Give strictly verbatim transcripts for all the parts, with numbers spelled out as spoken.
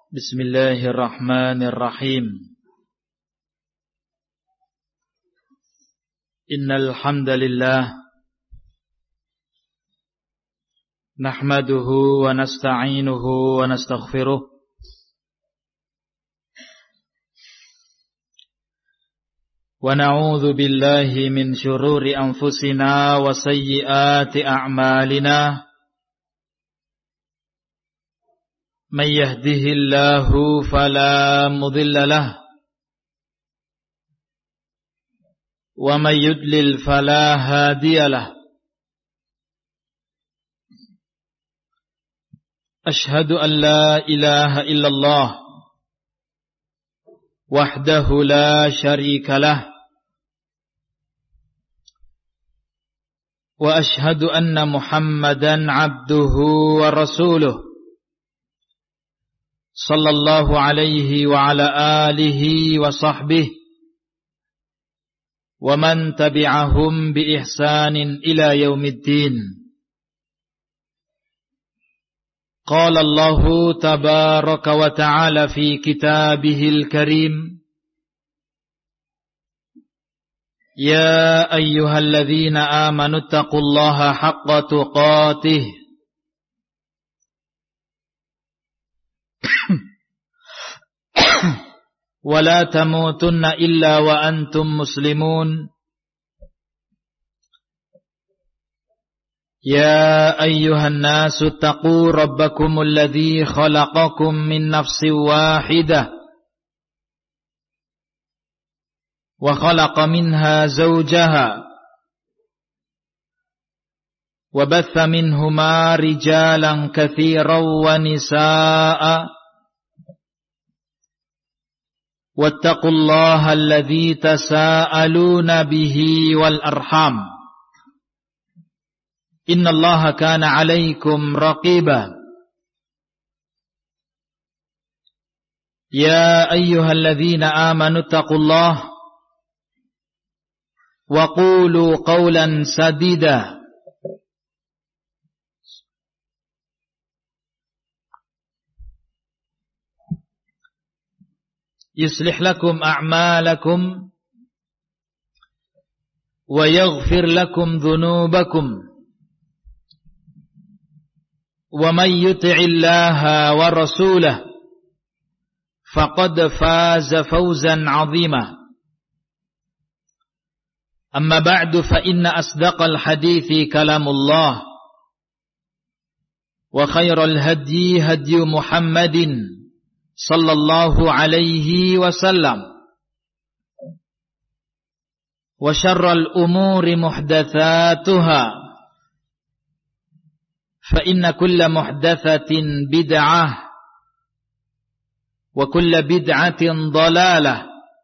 Bismillahirrahmanirrahim. Innal hamdalillah nahmaduhu wa nasta'inuhu wa nastaghfiruh wa na'udzu billahi min syururi anfusina wa sayyiati a'malina. من يهده الله فلا مضل له ومن يضلل فلا هادي له أشهد أن لا إله إلا الله وحده لا شريك له وأشهد أن محمدا عبده ورسوله صلى الله عليه وعلى آله وصحبه ومن تبعهم بإحسان إلى يوم الدين. قال الله تبارك وتعالى في كتابه الكريم: يا أيها الذين آمنوا اتقوا الله حق تقاته ولا تموتن إلا وأنتم مسلمون. يا أيها الناس اتقوا ربكم الذي خلقكم من نفس واحدة وخلق منها زوجها وبث منهما رجالا كثيرا ونساء واتقوا الله الذي تساءلون به والأرحام إن الله كان عليكم رقيبا. يا أيها الذين آمنوا اتقوا الله وقولوا قولا سديدا يصلح لكم أعمالكم ويغفر لكم ذنوبكم ومن يطع الله ورسوله فقد فاز فوزا عظيما. أما بعد فإن أصدق الحديث كلام الله وخير الهدي هدي محمد صلى الله عليه وسلم وشر الأمور محدثاتها فإن كل محدثة بدعة وكل بدعة ضلالة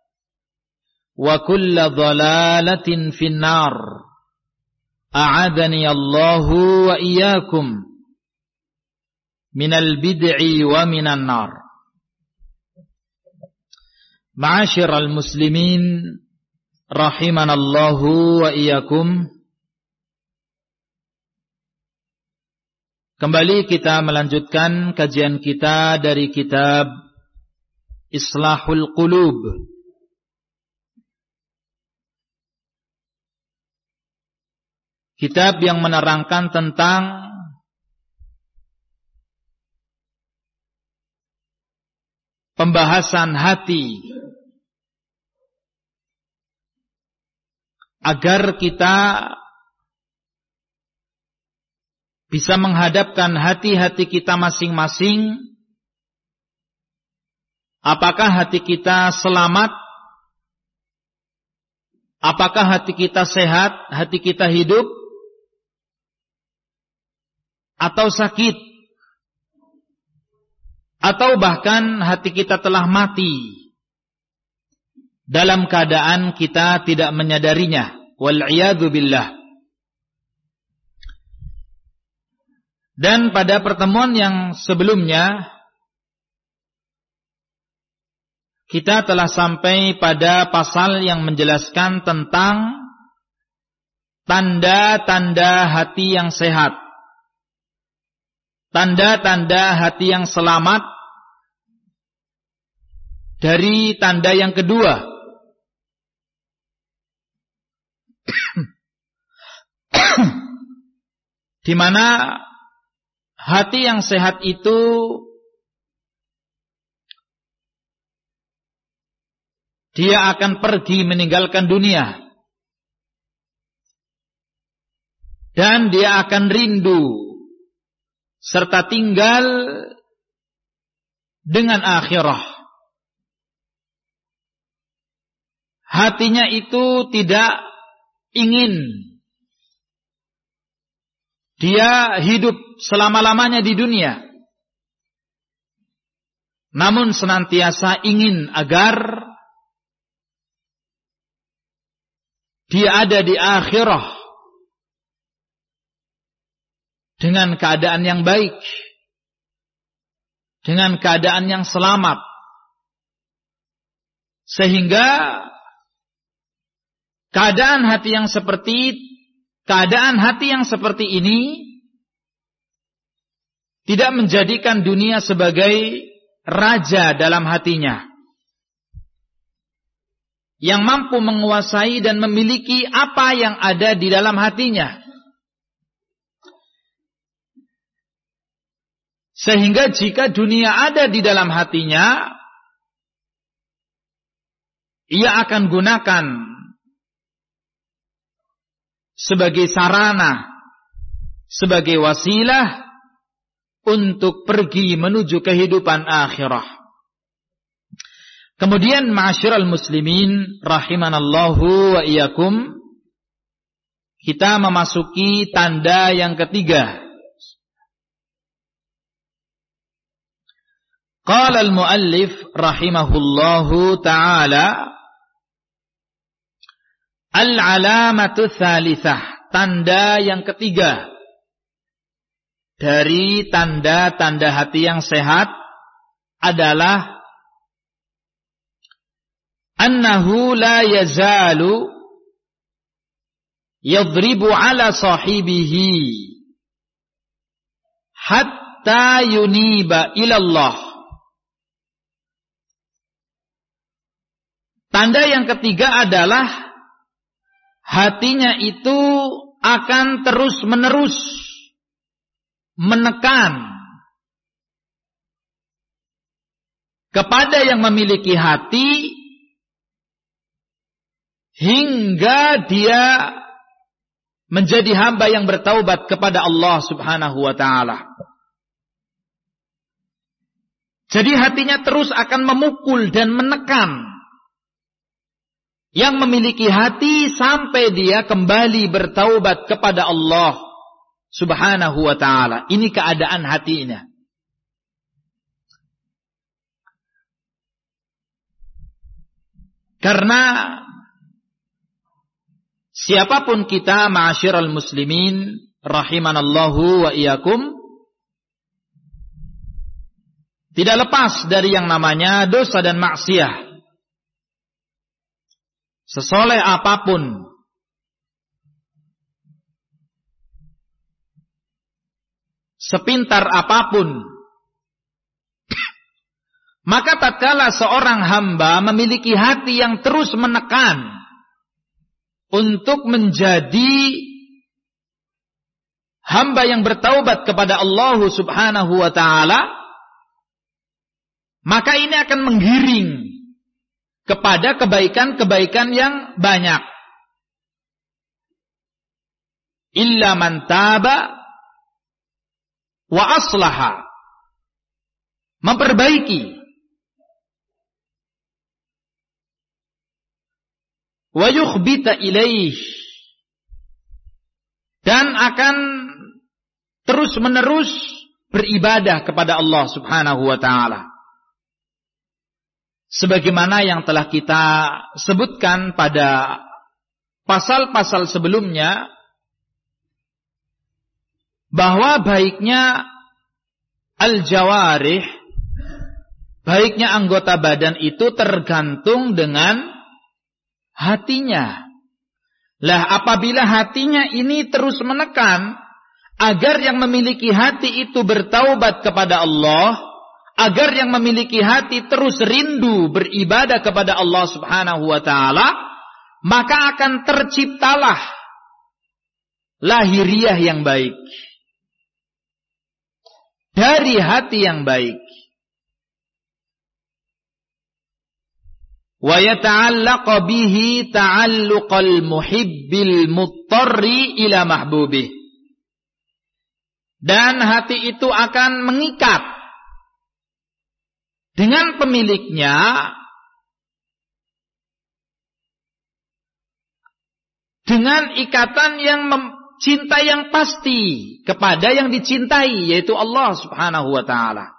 وكل ضلالة في النار. أعاذني الله وإياكم من البدع ومن النار. Ma'asyiral muslimin rahimanallahu wa iyyakum. Kembali kita melanjutkan kajian kita dari kitab Islahul Qulub. Kitab yang menerangkan tentang pembahasan hati agar kita bisa menghadapkan hati-hati kita masing-masing. Apakah hati kita selamat? Apakah hati kita sehat? Hati kita hidup? Atau sakit? Atau bahkan hati kita telah mati dalam keadaan kita tidak menyadarinya. Wal'iyadzu billah. Dan pada pertemuan yang sebelumnya kita telah sampai pada pasal yang menjelaskan tentang tanda-tanda hati yang sehat, tanda-tanda hati yang selamat, dari tanda yang kedua. Di mana hati yang sehat itu dia akan pergi meninggalkan dunia. Dan dia akan rindu serta tinggal dengan akhirah. Hatinya itu tidak ingin dia hidup selama-lamanya di dunia, namun senantiasa ingin agar dia ada di akhirah dengan keadaan yang baik, dengan keadaan yang selamat, sehingga keadaan hati yang seperti keadaan hati yang seperti ini tidak menjadikan dunia sebagai raja dalam hatinya, yang mampu menguasai dan memiliki apa yang ada di dalam hatinya. Sehingga jika dunia ada di dalam hatinya, ia akan gunakan sebagai sarana, sebagai wasilah untuk pergi menuju kehidupan akhirah. Kemudian ma'asyiral muslimin rahimanallahu wa iyyakum, kita memasuki tanda yang ketiga. Qala al-muallif rahimahullahu ta'ala, al-alamatu tsalitsah, tanda yang ketiga dari tanda-tanda hati yang sehat adalah annahu la yazalu yadribu ala sahibihi hatta yuniba ilallah. Tanda yang ketiga adalah hatinya itu akan terus-menerus menekan kepada yang memiliki hati hingga dia menjadi hamba yang bertaubat kepada Allah Subhanahu wa ta'ala. Jadi hatinya terus akan memukul dan menekan yang memiliki hati sampai dia kembali bertaubat kepada Allah Subhanahu wa ta'ala. Ini keadaan hatinya. Karena siapapun kita ma'asyiral muslimin rahimanallahu wa iyyakum, tidak lepas dari yang namanya dosa dan maksiat. Sesoleh apapun, sepintar apapun, maka tatkala seorang hamba memiliki hati yang terus menekan untuk menjadi hamba yang bertaubat kepada Allah Subhanahu wa ta'ala, maka ini akan menggiring kepada kebaikan-kebaikan yang banyak. Illa man taba wa aslaha, memperbaiki, wa yukhbita ilaih, dan akan terus-menerus beribadah kepada Allah Subhanahu wa ta'ala. Sebagaimana yang telah kita sebutkan pada pasal-pasal sebelumnya, bahwa baiknya al-jawarih, baiknya anggota badan itu tergantung dengan hatinya. Lah apabila hatinya ini terus menekan agar yang memiliki hati itu bertaubat kepada Allah, agar yang memiliki hati terus rindu beribadah kepada Allah Subhanahu wa taala, maka akan terciptalah lahiriah yang baik dari hati yang baik. Wa yata'allaqa bihi ta'alluqal muhibbil muttarri ila mahbubih. Dan hati itu akan mengikat dengan pemiliknya dengan ikatan yang cinta yang pasti kepada yang dicintai, yaitu Allah Subhanahu wa taala.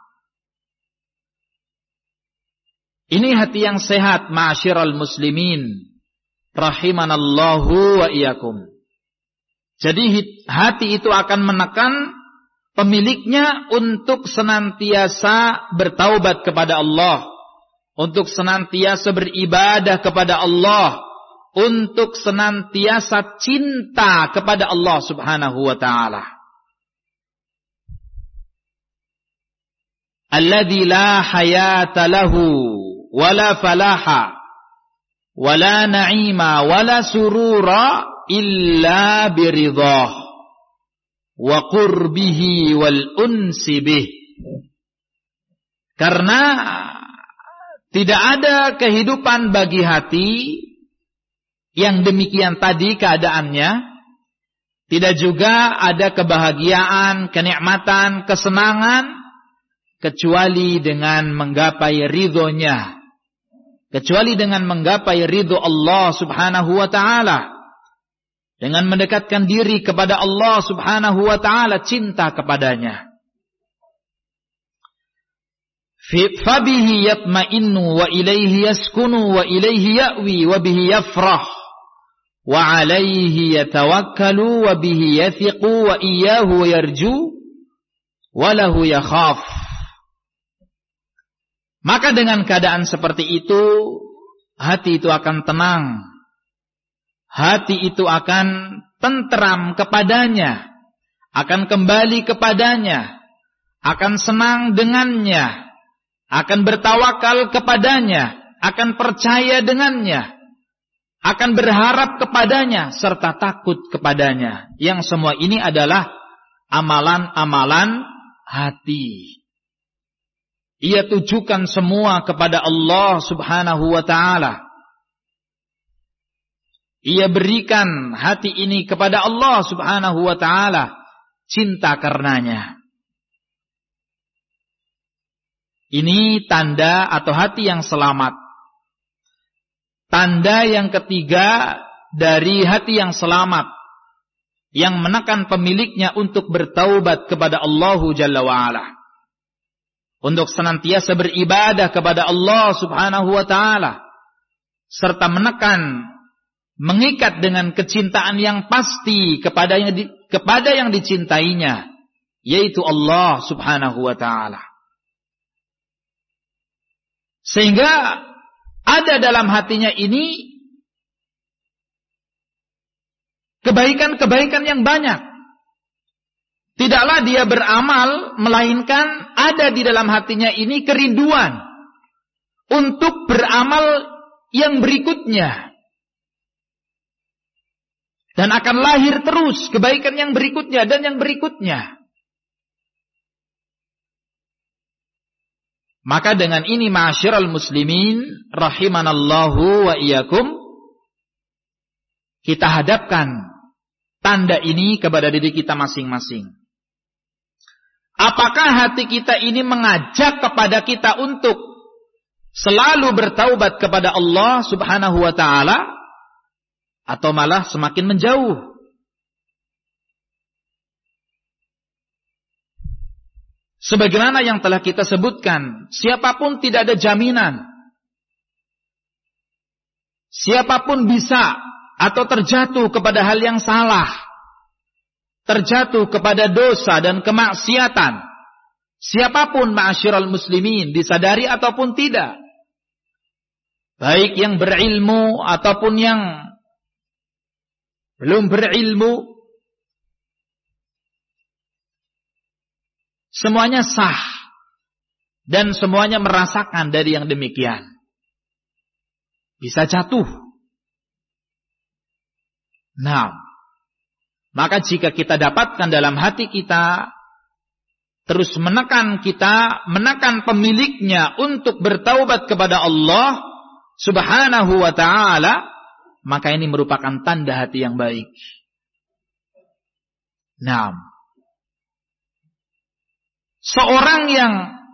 Ini hati yang sehat, ma'asyiral muslimin, rahimanallahu wa iyyakum. Jadi hati itu akan menekan pemiliknya untuk senantiasa bertaubat kepada Allah, untuk senantiasa beribadah kepada Allah, untuk senantiasa cinta kepada Allah Subhanahu wa taala. Alladzi la hayata lahu wala falaha wala na'ima wala surura illa biridhah wa qurbihi wal unsi bih. Karena tidak ada kehidupan bagi hati yang demikian tadi keadaannya, tidak juga ada kebahagiaan, kenikmatan, kesenangan kecuali dengan menggapai ridhonya, kecuali dengan menggapai ridho Allah Subhanahu wa taala, dengan mendekatkan diri kepada Allah Subhanahu wa taala, cinta kepadanya. Fabihi yatma'innu wa ilaihi yaskunu wa ilaihi ya'wi wa bihi yafrah wa alaihi yatawakkalu wa bihi yathiqu wa iyyahu yarju wa lahu yakhaf. Maka dengan keadaan seperti itu, hati itu akan tenang, hati itu akan tentram kepadanya, akan kembali kepadanya, akan senang dengannya, akan bertawakal kepadanya, akan percaya dengannya, akan berharap kepadanya, serta takut kepadanya. Yang semua ini adalah amalan-amalan hati. Ia tujukan semua kepada Allah Subhanahu wa taala. Ia berikan hati ini kepada Allah Subhanahu wa taala, cinta karenanya. Ini tanda atau hati yang selamat. Tanda yang ketiga dari hati yang selamat, yang menekan pemiliknya untuk bertaubat kepada Allah Jalla wa'ala, untuk senantiasa beribadah kepada Allah Subhanahu wa ta'ala, serta menekan, mengikat dengan kecintaan yang pasti kepada yang di, kepada yang dicintainya, yaitu Allah Subhanahu wa ta'ala. Sehingga ada dalam hatinya ini kebaikan-kebaikan yang banyak. Tidaklah dia beramal, melainkan ada di dalam hatinya ini kerinduan untuk beramal yang berikutnya. Dan akan lahir terus kebaikan yang berikutnya dan yang berikutnya. Maka dengan ini ma'asyiral muslimin, rahimanallahu wa iyyakum, kita hadapkan tanda ini kepada diri kita masing-masing. Apakah hati kita ini mengajak kepada kita untuk selalu bertaubat kepada Allah Subhanahu wa ta'ala, atau malah semakin menjauh? Sebagaimana yang telah kita sebutkan, siapapun tidak ada jaminan. Siapapun bisa atau terjatuh kepada hal yang salah, terjatuh kepada dosa dan kemaksiatan. Siapapun ma'asyiral muslimin, disadari ataupun tidak, baik yang berilmu ataupun yang belum berilmu, semuanya sah dan semuanya merasakan dari yang demikian. Bisa jatuh. Nah, maka jika kita dapatkan dalam hati kita, terus menekan kita, menekan pemiliknya untuk bertaubat kepada Allah Subhanahu wa ta'ala, maka ini merupakan tanda hati yang baik. Nah, seorang yang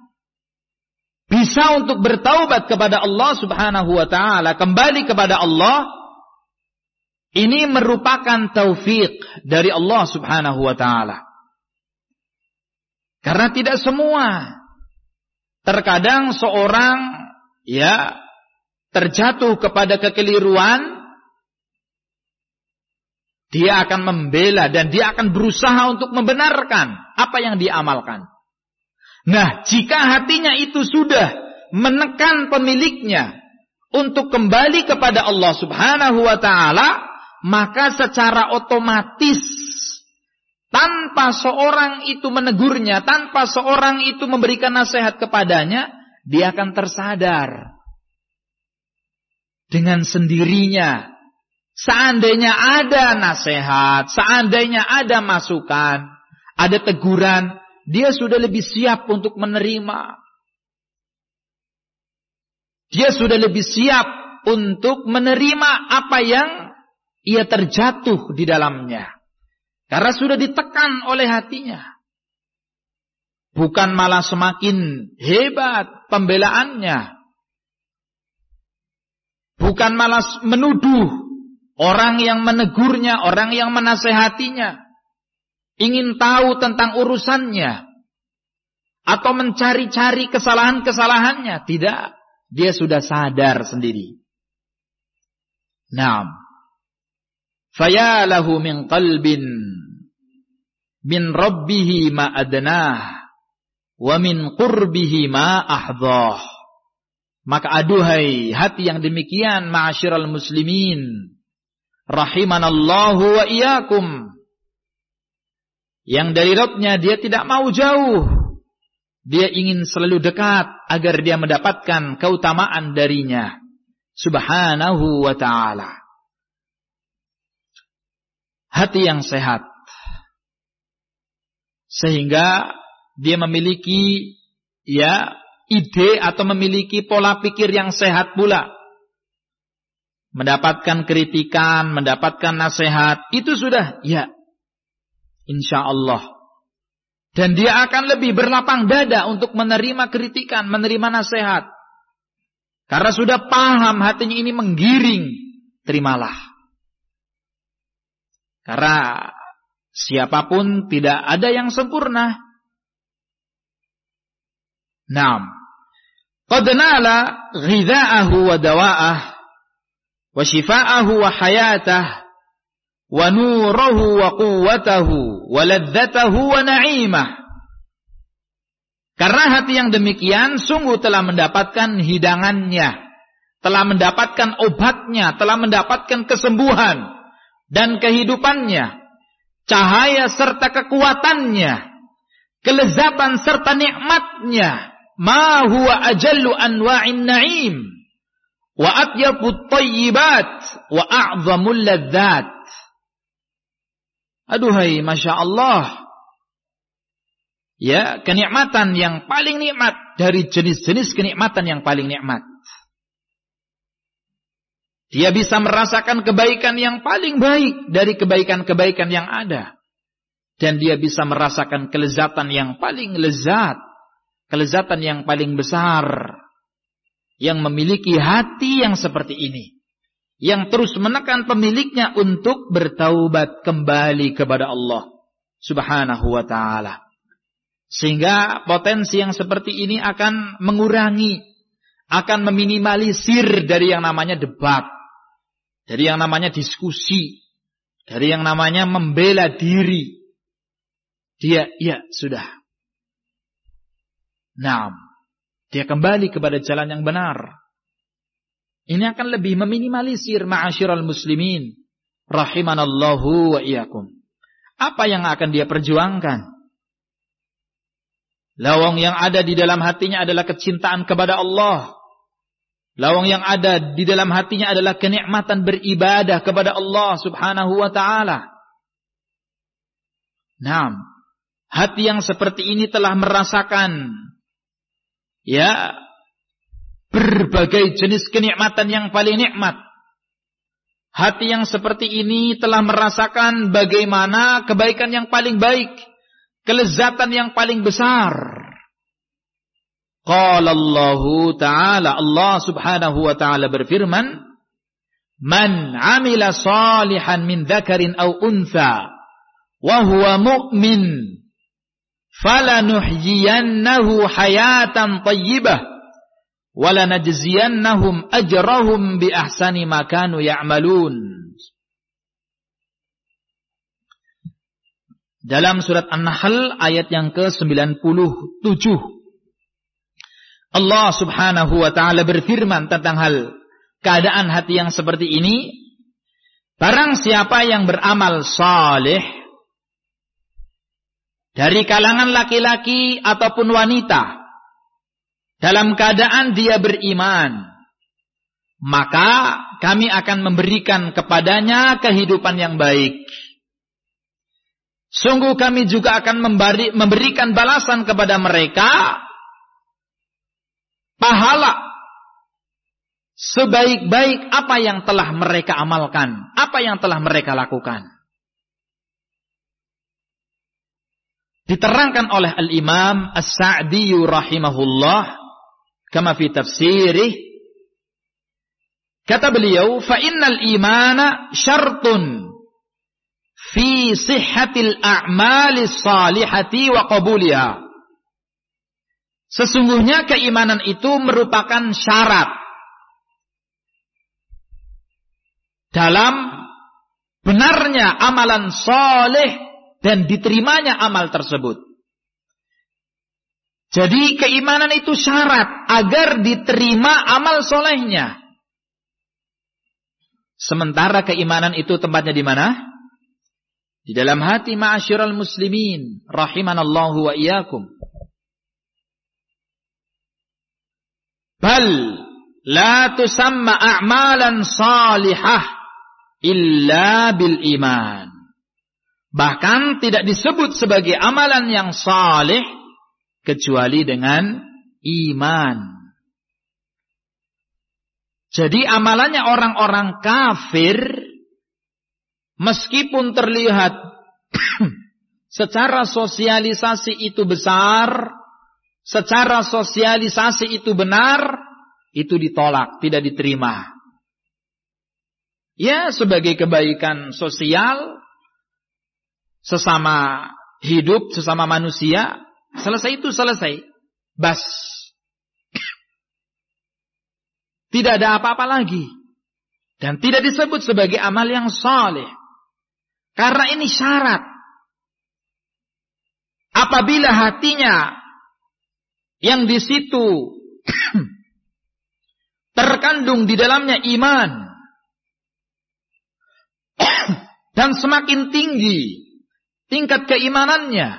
bisa untuk bertaubat kepada Allah Subhanahu wa ta'ala, kembali kepada Allah, ini merupakan taufik dari Allah Subhanahu wa ta'ala. Karena tidak semua. Terkadang seorang ya terjatuh kepada kekeliruan, dia akan membela dan dia akan berusaha untuk membenarkan apa yang dia amalkan. Nah, jika hatinya itu sudah menekan pemiliknya untuk kembali kepada Allah Subhanahu wa ta'ala, maka secara otomatis tanpa seorang itu menegurnya, tanpa seorang itu memberikan nasihat kepadanya, dia akan tersadar dengan sendirinya. Seandainya ada nasihat, seandainya ada masukan, ada teguran, dia sudah lebih siap untuk menerima. Dia sudah lebih siap untuk menerima apa yang ia terjatuh di dalamnya. Karena sudah ditekan oleh hatinya. Bukan malah semakin hebat pembelaannya. Bukan malah menuduh orang yang menegurnya, orang yang menasehatinya. Ingin tahu tentang urusannya. Atau mencari-cari kesalahan-kesalahannya. Tidak. Dia sudah sadar sendiri. Naam. Faya lahu min qalbin min rabbihi ma adnah wa min qurbihi ma ahdhah. Maka aduhai hati yang demikian, ma'asyiral muslimin, rahimanallahu wa iyyakum, yang dari Rabbnya dia tidak mau jauh, dia ingin selalu dekat agar dia mendapatkan keutamaan darinya Subhanahu wa ta'ala. Hati yang sehat, sehingga dia memiliki ya ide atau memiliki pola pikir yang sehat pula. Mendapatkan kritikan, mendapatkan nasihat, itu sudah ya insya Allah. Dan dia akan lebih berlapang dada untuk menerima kritikan, menerima nasihat. Karena sudah paham hatinya ini menggiring, terimalah. Karena siapapun tidak ada yang sempurna. Naam. Qad nala ghidha'ahu wa dawa'ah wa shifa'ahu wa hayatah wa nurahu wa quwwatahu wa ladzatahu wa na'imah. Karena hati yang demikian sungguh telah mendapatkan hidangannya, telah mendapatkan obatnya, telah mendapatkan kesembuhan dan kehidupannya, cahaya serta kekuatannya, kelezatan serta nikmatnya, ma huwa ajallu anwa'in na'im wa atyabut thayyibat wa a'zamul ladzat. Aduhai, Masya Allah. Ya, kenikmatan yang paling nikmat dari jenis-jenis kenikmatan yang paling nikmat. Dia bisa merasakan kebaikan yang paling baik dari kebaikan-kebaikan yang ada. Dan dia bisa merasakan kelezatan yang paling lezat. Kelezatan yang paling besar. Yang memiliki hati yang seperti ini. Yang terus menekan pemiliknya untuk bertaubat kembali kepada Allah Subhanahu wa ta'ala. Sehingga potensi yang seperti ini akan mengurangi, akan meminimalisir dari yang namanya debat, dari yang namanya diskusi, dari yang namanya membela diri. Dia, ya sudah. Nah, dia kembali kepada jalan yang benar. Ini akan lebih meminimalisir, ma'asyiral muslimin, rahimanallahu wa iyyakum. Apa yang akan dia perjuangkan? Lawang yang ada di dalam hatinya adalah kecintaan kepada Allah. Lawang yang ada di dalam hatinya adalah kenikmatan beribadah kepada Allah subhanahu wa ta'ala. Naam, hati yang seperti ini telah merasakan ya berbagai jenis kenikmatan yang paling nikmat. Hati yang seperti ini telah merasakan bagaimana kebaikan yang paling baik, kelezatan yang paling besar. Qala Allahu ta'ala, Allah subhanahu wa ta'ala berfirman, Man amila salihan min dzakarin aw untha wa huwa mu'min falanuhyiyannahu hayatan thayyibah wa lanajziyannahum ajrahum bi ahsani ma kanu ya'malun. Dalam surat An-Nahl ayat yang ke sembilan puluh tujuh, Allah subhanahu wa ta'ala berfirman tentang hal keadaan hati yang seperti ini. Barang siapa yang beramal saleh dari kalangan laki-laki ataupun wanita, dalam keadaan dia beriman, maka kami akan memberikan kepadanya kehidupan yang baik. Sungguh kami juga akan memberi, memberikan balasan kepada mereka pahala sebaik-baik apa yang telah mereka amalkan, apa yang telah mereka lakukan. Diterangkan oleh Al-Imam As-Sa'di rahimahullah kama fi tafsirih, kata beliau, fa innal imana syartun fi sihhatil a'malis salihati wa qabuliha. Sesungguhnya keimanan itu merupakan syarat dalam benarnya amalan saleh dan diterimanya amal tersebut. Jadi keimanan itu syarat agar diterima amal solehnya. Sementara keimanan itu tempatnya di mana? Di dalam hati ma'asyiral muslimin rahimanallahu wa iyyakum. Bal la tusamma a'malan salihah illa bil iman. Bahkan tidak disebut sebagai amalan yang saleh kecuali dengan iman. Jadi amalannya orang-orang kafir, meskipun terlihat secara sosialisasi itu besar, secara sosialisasi itu benar, itu ditolak, tidak diterima. Ya, sebagai kebaikan sosial, sesama hidup, sesama manusia, selesai itu selesai. Bas. Tidak ada apa-apa lagi. Dan tidak disebut sebagai amal yang saleh. Karena ini syarat. Apabila hatinya yang di situ terkandung di dalamnya iman dan semakin tinggi tingkat keimanannya,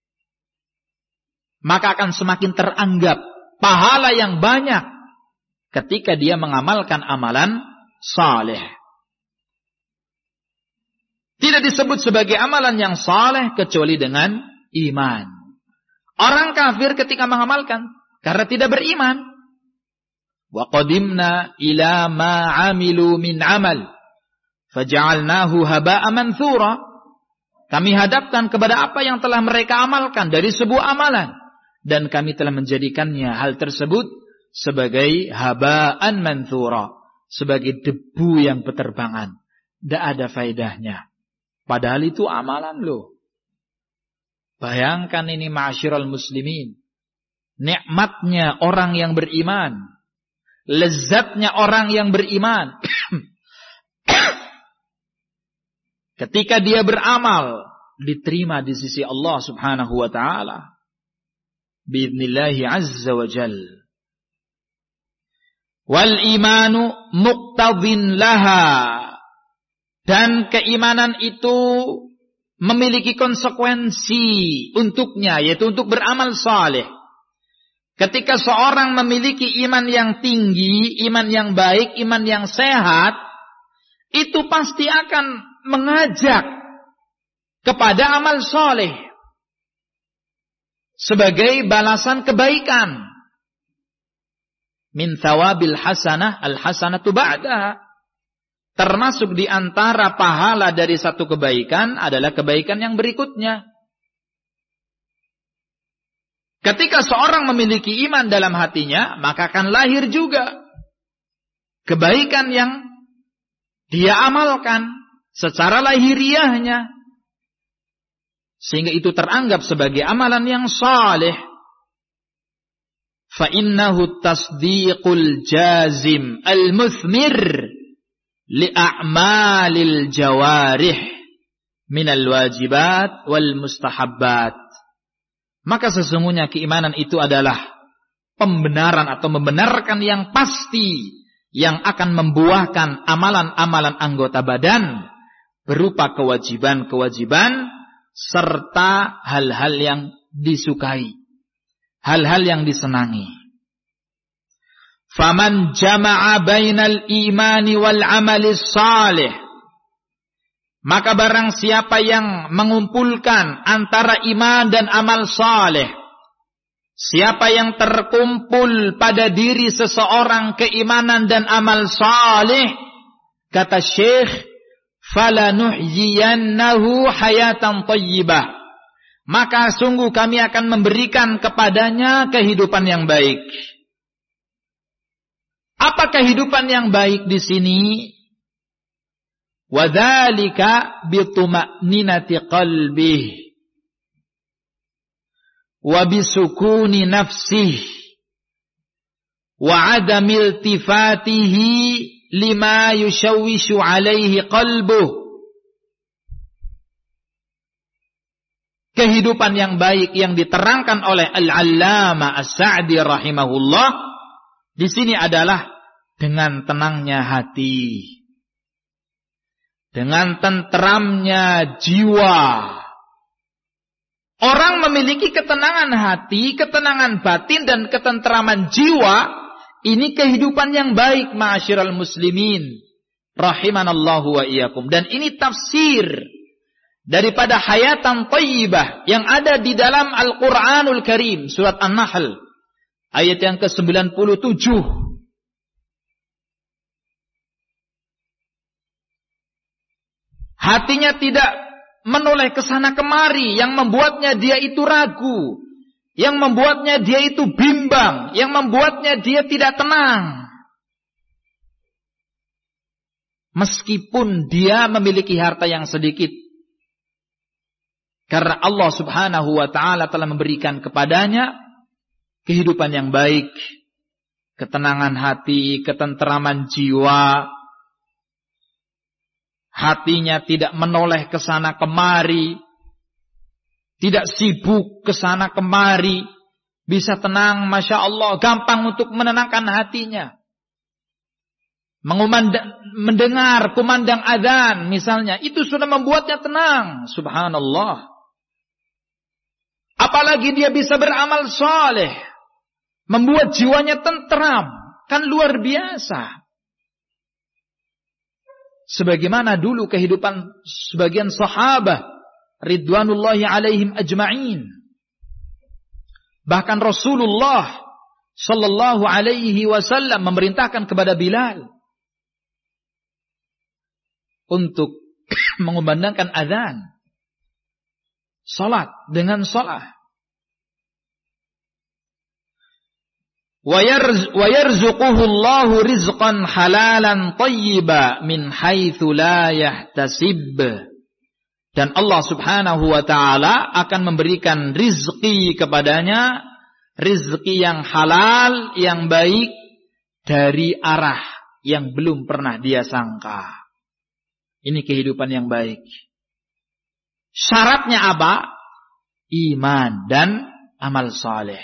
maka akan semakin teranggap pahala yang banyak ketika dia mengamalkan amalan saleh. Tidak disebut sebagai amalan yang saleh kecuali dengan iman. Orang kafir ketika mengamalkan karena tidak beriman. Wa qadimna ila ma 'amilu min 'amal faja'alnahu haba'an manthura. Kami hadapkan kepada apa yang telah mereka amalkan dari sebuah amalan, dan kami telah menjadikannya hal tersebut sebagai haba'an manthura, sebagai debu yang berterbangan. Tidak ada faedahnya. Padahal itu amalan loh. Bayangkan ini ma'asyiral muslimin. Nikmatnya orang yang beriman. Lezatnya orang yang beriman. Ketika dia beramal, diterima di sisi Allah subhanahu wa ta'ala. Bi'idnillahi azza wa jal. Wal imanu muqtadhin laha. Dan keimanan itu memiliki konsekuensi untuknya, yaitu untuk beramal saleh. Ketika seorang memiliki iman yang tinggi, iman yang baik, iman yang sehat, itu pasti akan mengajak kepada amal saleh sebagai balasan kebaikan. Min thawabil hasanah al-hasanatu ba'daha. Termasuk di antara pahala dari satu kebaikan adalah kebaikan yang berikutnya. Ketika seorang memiliki iman dalam hatinya, maka akan lahir juga kebaikan yang dia amalkan secara lahiriahnya. Sehingga itu teranggap sebagai amalan yang saleh. Fa innahu tasdiqul jazim al-muthmir li'a'malil jawarih minal wajibat wal mustahabbat. Maka sesungguhnya keimanan itu adalah pembenaran atau membenarkan yang pasti yang akan membuahkan amalan-amalan anggota badan berupa kewajiban-kewajiban serta hal-hal yang disukai, hal-hal yang disenangi. Faman jama'a bainal imani wal amali salih, maka barang siapa yang mengumpulkan antara iman dan amal saleh, siapa yang terkumpul pada diri seseorang keimanan dan amal saleh, kata Syekh, falanuhyiyannahu hayatan thayyibah, maka sungguh kami akan memberikan kepadanya kehidupan yang baik. Apa kehidupan yang baik di sini? Wadzalika bituma'ninati qalbih wa bisukuni nafsih wa adami iltifatihi lima yushawwishu alaihi qalbuh. Kehidupan yang baik yang diterangkan oleh Al-Allamah As-Sa'di rahimahullah di sini adalah dengan tenangnya hati, dengan tenteramnya jiwa. Orang memiliki ketenangan hati, ketenangan batin dan ketenteraman jiwa, ini kehidupan yang baik, ma'asyiral muslimin rahimanallahu wa iyyakum. Dan ini tafsir daripada hayatan thayyibah yang ada di dalam Al-Qur'anul Karim, surat An-Nahl ayat yang ke sembilan puluh tujuh. Hatinya tidak menoleh ke sana kemari, yang membuatnya dia itu ragu, yang membuatnya dia itu bimbang, yang membuatnya dia tidak tenang. Meskipun dia memiliki harta yang sedikit, karena Allah subhanahu wa ta'ala telah memberikan kepadanya kehidupan yang baik, ketenangan hati, ketenteraman jiwa. Hatinya tidak menoleh ke sana kemari, tidak sibuk ke sana kemari, bisa tenang, masya Allah, gampang untuk menenangkan hatinya. Mengumandang, mendengar kumandang adzan misalnya, itu sudah membuatnya tenang, subhanallah. Apalagi dia bisa beramal saleh, membuat jiwanya tenteram, kan luar biasa. Sebagaimana dulu kehidupan sebagian sahabat ridwanullahi alaihim ajma'in. Bahkan Rasulullah sallallahu alaihi wasallam memerintahkan kepada Bilal untuk mengumandangkan azan, salat dengan salat. Wa yarzuquhu Allahu rizqan halalan thayyiba min haitsu la yahtasib. Dan Allah subhanahu wa ta'ala akan memberikan rizki kepadanya, rizki yang halal, yang baik, dari arah yang belum pernah dia sangka. Ini kehidupan yang baik. Syaratnya apa? Iman dan amal saleh.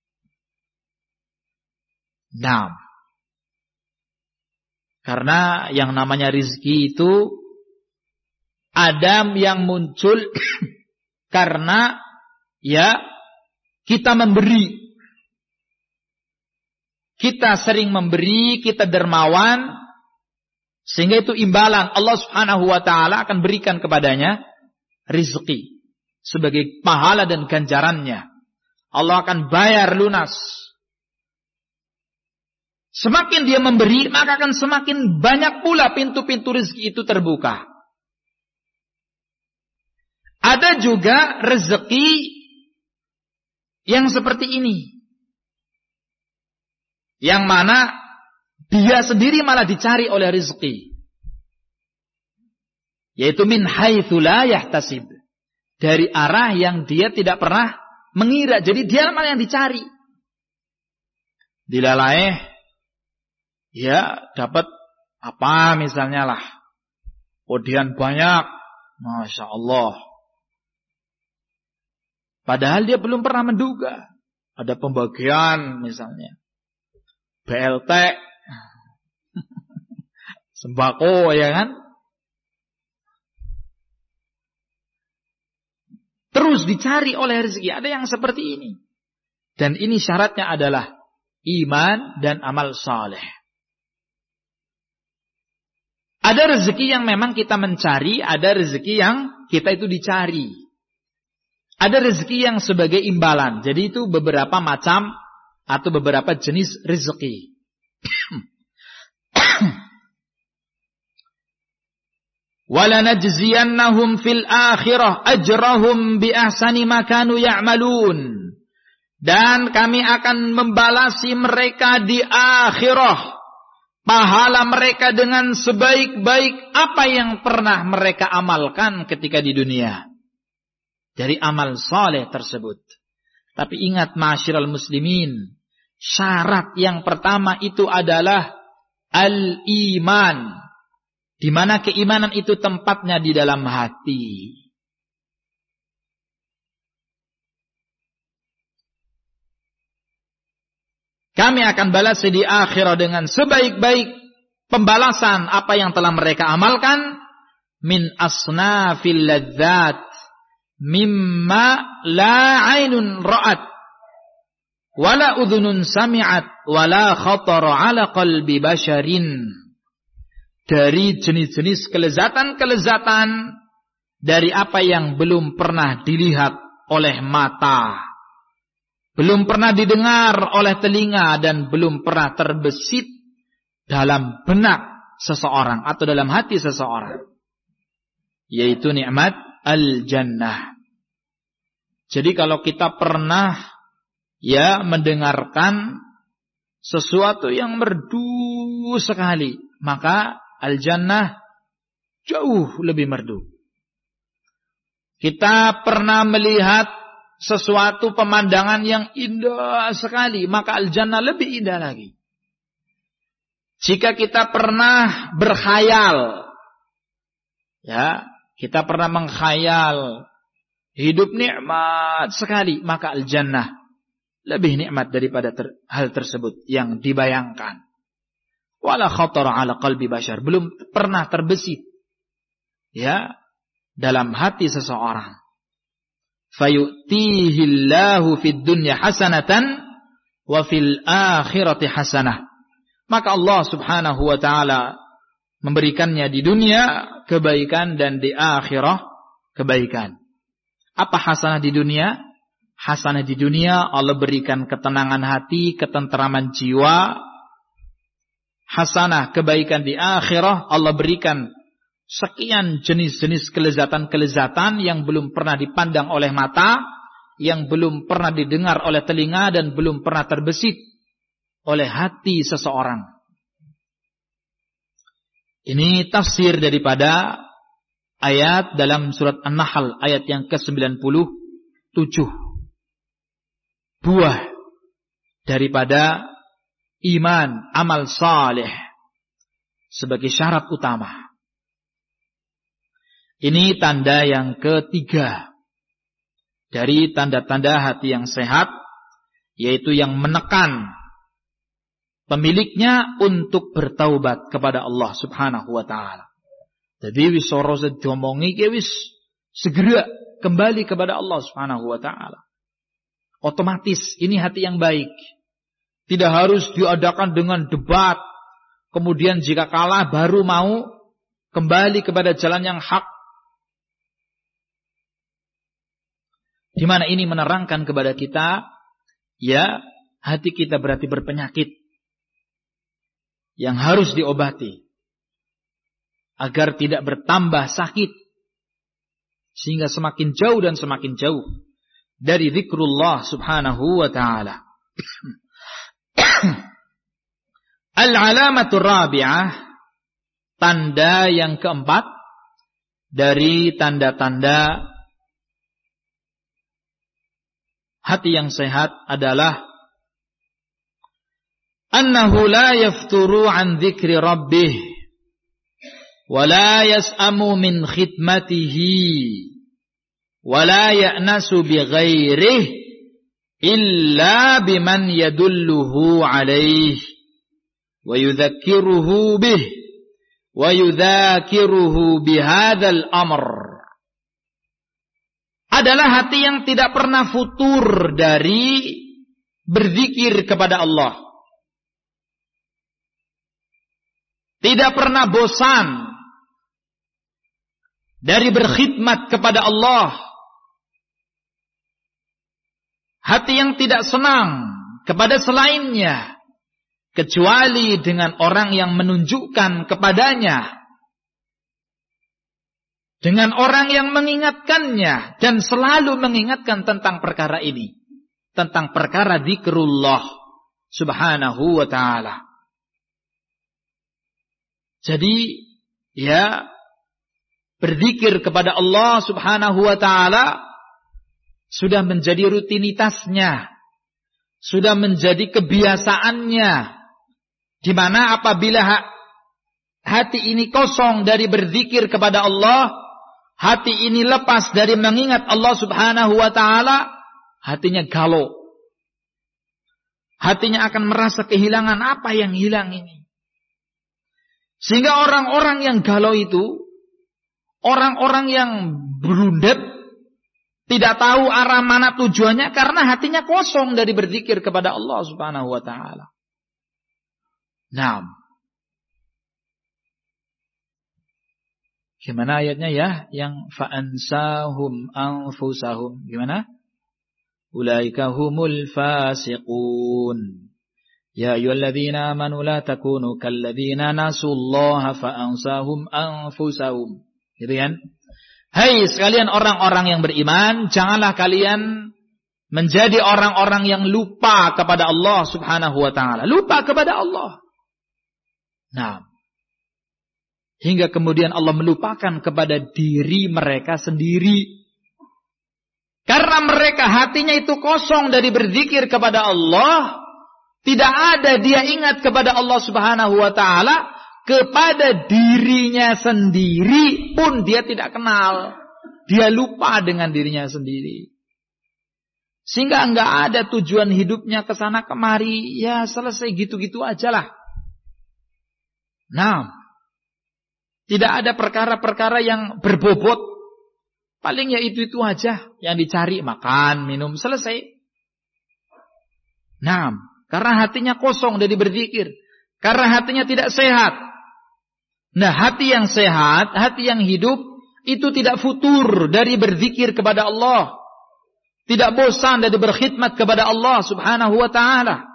Nah, karena yang namanya rizki itu Ada yang muncul karena ya kita memberi. Kita sering memberi, kita dermawan, sehingga itu imbalan Allah Subhanahu wa taala akan berikan kepadanya rizki sebagai pahala dan ganjarannya. Allah akan bayar lunas. Semakin dia memberi, maka akan semakin banyak pula pintu-pintu rezeki itu terbuka. Ada juga rezeki yang seperti ini, yang mana dia sendiri malah dicari oleh rezeki, yaitu min haitsu la yahtasib, dari arah yang dia tidak pernah mengira. Jadi dia malah yang dicari. Dilalaeh, ya dapat apa misalnya lah, kodian banyak, masya Allah. Padahal dia belum pernah menduga ada pembagian misalnya B L T, sembako, ya kan? Terus dicari oleh rezeki. Ada yang seperti ini. Dan ini syaratnya adalah iman dan amal saleh. Ada rezeki yang memang kita mencari, ada rezeki yang kita itu dicari. Ada rezeki yang sebagai imbalan. Jadi itu beberapa macam atau beberapa jenis rezeki. وَلَنَجْزِيَنَّهُمْ فِي الْآخِرَةِ أَجْرَهُمْ بِأَحْسَنِ مَا كَانُوا يَعْمَلُونَ. Dan kami akan membalasi mereka di akhirah pahala mereka dengan sebaik-baik apa yang pernah mereka amalkan ketika di dunia, dari amal saleh tersebut. Tapi ingat ma'asyiral muslimin, syarat yang pertama itu adalah al-iman, di mana keimanan itu tempatnya di dalam hati. Kami akan balas di akhirat dengan sebaik-baik pembalasan apa yang telah mereka amalkan, min asnafil ladzat mimma la ainun ra'at wala udhunun sami'at wala khatara ala qalbi basharin. Dari jenis-jenis kelezatan-kelezatan, dari apa yang belum pernah dilihat oleh mata, belum pernah didengar oleh telinga, dan belum pernah terbesit dalam benak seseorang atau dalam hati seseorang, yaitu nikmat al-jannah. Jadi kalau kita pernah ya mendengarkan sesuatu yang merdu sekali, maka al-jannah jauh lebih merdu. Kita pernah melihat sesuatu pemandangan yang indah sekali, maka al-jannah lebih indah lagi. Jika kita pernah berkhayal, ya, kita pernah mengkhayal hidup nikmat sekali, maka al-jannah lebih nikmat daripada ter, hal tersebut yang dibayangkan. Wala khatara ala qalbi bashar, belum pernah terbesit ya dalam hati seseorang. Fayu'tihillahu fid dunya hasanatan wa fil akhirati hasanah. Maka Allah Subhanahu wa taala memberikannya di dunia kebaikan dan di akhirah kebaikan. Apa hasanah di dunia? Hasanah di dunia Allah berikan ketenangan hati, ketenteraman jiwa. Hasanah kebaikan di akhirah Allah berikan sekian jenis-jenis kelezatan-kelezatan yang belum pernah dipandang oleh mata, yang belum pernah didengar oleh telinga, dan belum pernah terbesit oleh hati seseorang. Ini tafsir daripada ayat dalam surat An-Nahl ayat yang ke sembilan puluh tujuh. Buah daripada iman, amal saleh sebagai syarat utama. Ini tanda yang ketiga dari tanda-tanda hati yang sehat, yaitu yang menekan pemiliknya untuk bertaubat kepada Allah Subhanahu wa taala. Jadi wis ora diomongi ki wis segera kembali kepada Allah Subhanahu wa taala. Otomatis ini hati yang baik. Tidak harus diadakan dengan debat. Kemudian jika kalah baru mau kembali kepada jalan yang hak. Di mana ini menerangkan kepada kita, ya, hati kita berarti berpenyakit yang harus diobati agar tidak bertambah sakit sehingga semakin jauh dan semakin jauh dari zikrullah Subhanahu wa taala. Al-alamatur rabi'ah, tanda yang keempat dari tanda-tanda hati yang sehat adalah annahu la yafturu an dzikri rabbih wa la yas'amu min khidmatihi wa la ya'nasu bi ghairihi illa biman yadulluhu alaihi wa yudhakkiruhu bih wa yudhakiruhu bihadzal amr. Adalah hati yang tidak pernah futur dari berzikir kepada Allah. Tidak pernah bosan dari berkhidmat kepada Allah. Hati yang tidak senang kepada selainnya, kecuali dengan orang yang menunjukkan kepadanya, dengan orang yang mengingatkannya dan selalu mengingatkan tentang perkara ini, tentang perkara zikrullah Subhanahu wa taala. Jadi, ya, berzikir kepada Allah Subhanahu wa taala sudah menjadi rutinitasnya, sudah menjadi kebiasaannya, di mana apabila hati ini kosong dari berzikir kepada Allah, hati ini lepas dari mengingat Allah Subhanahu wa taala, hatinya galau. Hatinya akan merasa kehilangan, apa yang hilang ini. Sehingga orang-orang yang galau itu, orang-orang yang berundet, tidak tahu arah mana tujuannya karena hatinya kosong dari berzikir kepada Allah Subhanahu wa taala. Nah, gimana ayatnya ya? Yang fa'ansahum anfusahum. Gimana? Ulaika humul fasiqun. Ya ayyuhalladzina amanu la takunu kalladzina nasullaha fa'ansahum anfusahum. Gitu kan? Hai sekalian orang-orang yang beriman, janganlah kalian menjadi orang-orang yang lupa kepada Allah Subhanahu wa taala. Lupa kepada Allah. Nah, hingga kemudian Allah melupakan kepada diri mereka sendiri. Karena mereka hatinya itu kosong dari berzikir kepada Allah. Tidak ada dia ingat kepada Allah Subhanahu wa ta'ala. Kepada dirinya sendiri pun dia tidak kenal. Dia lupa dengan dirinya sendiri. Sehingga enggak ada tujuan hidupnya ke sana kemari. Ya selesai gitu-gitu aja lah. Nah, tidak ada perkara-perkara yang berbobot. Paling ya itu-itu aja yang dicari, makan, minum, selesai. Nah, karena hatinya kosong dari berzikir, karena hatinya tidak sehat. Nah, hati yang sehat, hati yang hidup itu tidak futur dari berzikir kepada Allah, tidak bosan dari berkhidmat kepada Allah Subhanahu wa taala.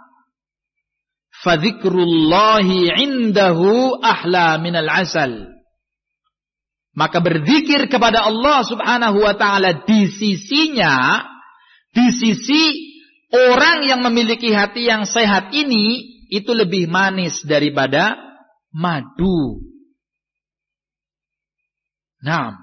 Fadzikrullahi indahu ahla minal asal. Maka berzikir kepada Allah Subhanahu wa taala di sisinya, di sisi orang yang memiliki hati yang sehat ini, itu lebih manis daripada madu. Nah,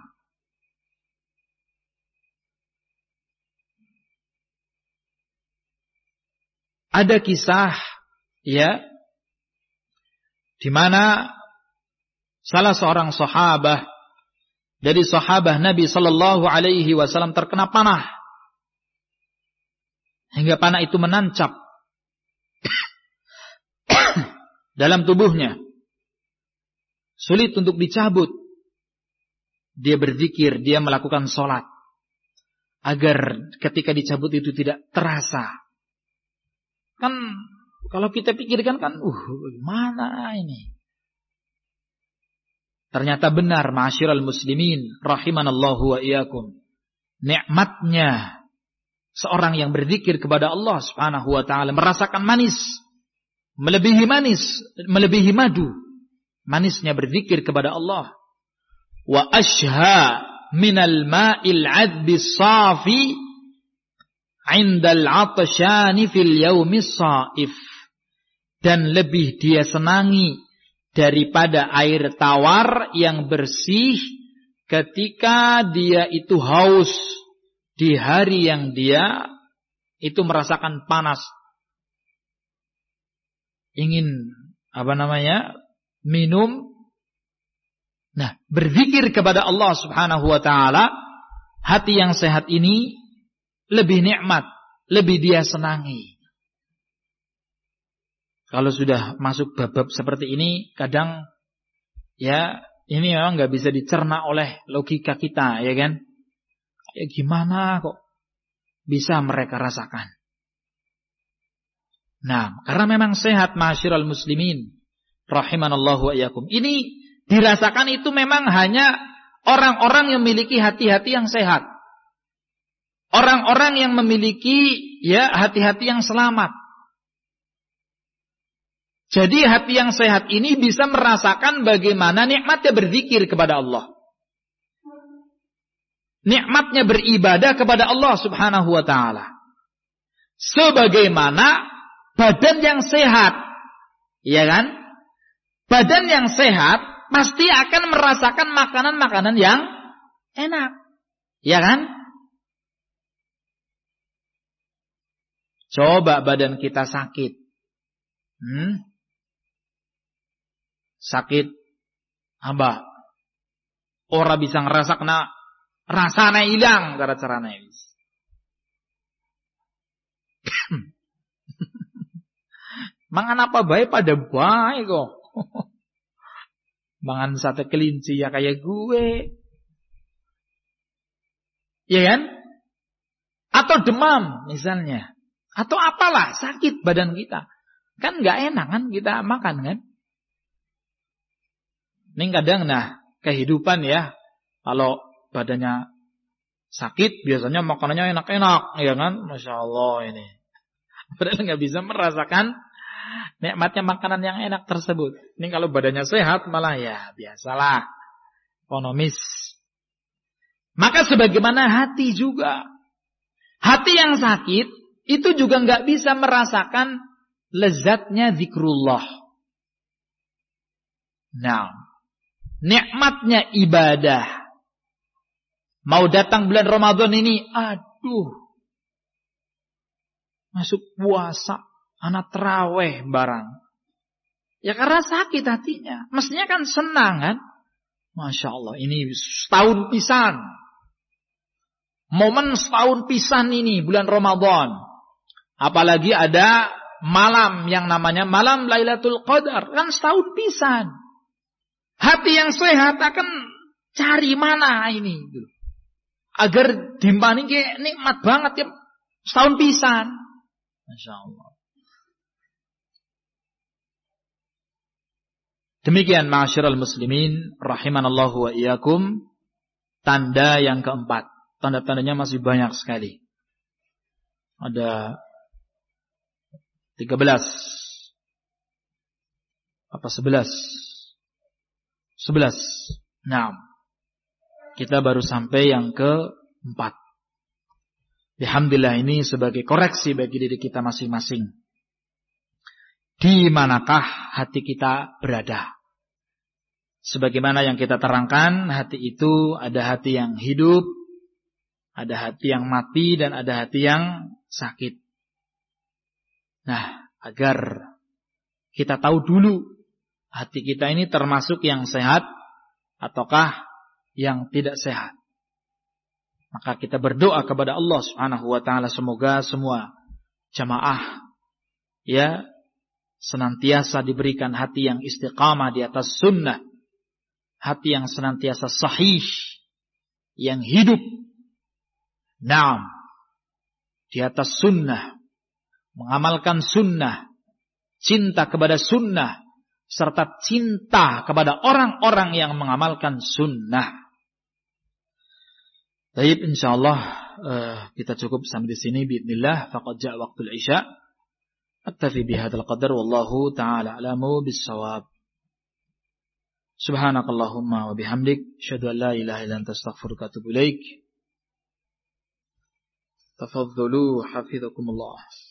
ada kisah, ya, di mana salah seorang sahabat dari sahabat Nabi Sallallahu Alaihi Wasallam terkena panah hingga panah itu menancap dalam tubuhnya, sulit untuk dicabut. dia berzikir, dia melakukan sholat, agar ketika dicabut itu tidak terasa. Kan kalau kita pikirkan kan, uh, mana ini? Ternyata benar, ma'asyiral muslimin, rahimanallahu wa iyyakum. Nikmatnya seorang yang berzikir kepada Allah Subhanahu wa taala merasakan manis, melebihi manis, melebihi madu. Manisnya berzikir kepada Allah. Wa ashha minal ma'il 'adbis safi 'indal 'atshani fil yaumis shaif. Dan lebih dia senangi daripada air tawar yang bersih ketika dia itu haus di hari yang dia itu merasakan panas. Ingin apa namanya? Minum. Nah, berzikir kepada Allah Subhanahu wa taala, hati yang sehat ini lebih nikmat, lebih dia senangi. Kalau sudah masuk bab-bab seperti ini, kadang ya ini memang nggak bisa dicerna oleh logika kita, ya kan? Ya gimana kok bisa mereka rasakan? Nah, karena memang sehat, ma'asyiral muslimin, rahimanallahu wa iyyakum. Ini dirasakan itu memang hanya orang-orang yang memiliki hati-hati yang sehat. Orang-orang yang memiliki ya hati-hati yang selamat. Jadi hati yang sehat ini bisa merasakan bagaimana nikmatnya berzikir kepada Allah. Nikmatnya beribadah kepada Allah Subhanahu wa taala. Sebagaimana badan yang sehat. Ya kan? Badan yang sehat pasti akan merasakan makanan-makanan yang enak. Ya kan? Coba badan kita sakit. Hmm? Sakit apa? Ora bisa ngerasakna rasane ilang cara carane wis. Mangan apa bae pada bae kok. Mangan sate kelinci ya kayak gue. Ya kan? Atau demam misalnya. Atau apalah sakit badan kita. Kan enggak enak kan kita makan kan? Ini kadang nah kehidupan ya, kalau badannya sakit biasanya makanannya enak-enak, ya kan? Masya Allah ini. Padahal nggak bisa merasakan nikmatnya makanan yang enak tersebut. Ini kalau badannya sehat malah ya biasalah, ekonomis. Maka sebagaimana hati juga, hati yang sakit itu juga nggak bisa merasakan lezatnya zikrullah. Nah, nikmatnya ibadah. Mau datang bulan Ramadan ini, aduh, masuk puasa, anak terawih barang. Ya karena sakit hatinya. Mestinya kan senang kan. Masya Allah, ini setahun pisan. Momen setahun pisan ini bulan Ramadan. Apalagi ada malam yang namanya malam Lailatul Qadar. Kan setahun pisan. Hati yang sehat akan cari mana ini. Agar dimani nikmat banget ya. Setahun pisan. Masya Allah. Demikian ma'asyiral muslimin rahimanallahu wa iyyakum. Tanda yang keempat. Tanda-tandanya masih banyak sekali. Ada tiga belas. Apa sebelas? sebelas. Nah, kita baru sampai yang keempat. Alhamdulillah ini sebagai koreksi bagi diri kita masing-masing. Di manakah hati kita berada? Sebagaimana yang kita terangkan, hati itu ada hati yang hidup, ada hati yang mati, dan ada hati yang sakit. Nah, agar kita tahu dulu hati kita ini termasuk yang sehat ataukah yang tidak sehat. Maka kita berdoa kepada Allah Subhanahu wa taala semoga semua jamaah ya senantiasa diberikan hati yang istiqamah di atas sunnah, hati yang senantiasa sahih yang hidup. Naam, di atas sunnah, mengamalkan sunnah, cinta kepada sunnah, serta cinta kepada orang-orang yang mengamalkan sunnah. Baik, insyaallah uh, kita cukup sampai di sini. Bismillah, faqad ja'a waqtul isya. Aktafi bihadzal qadar wallahu ta'ala a'lamu bis-shawab. Subhanakallahumma wa bihamdik, asyhadu an la ilaha illa anta astaghfiruka wa atubu ilaik. Tafadhalu hafizakumullah.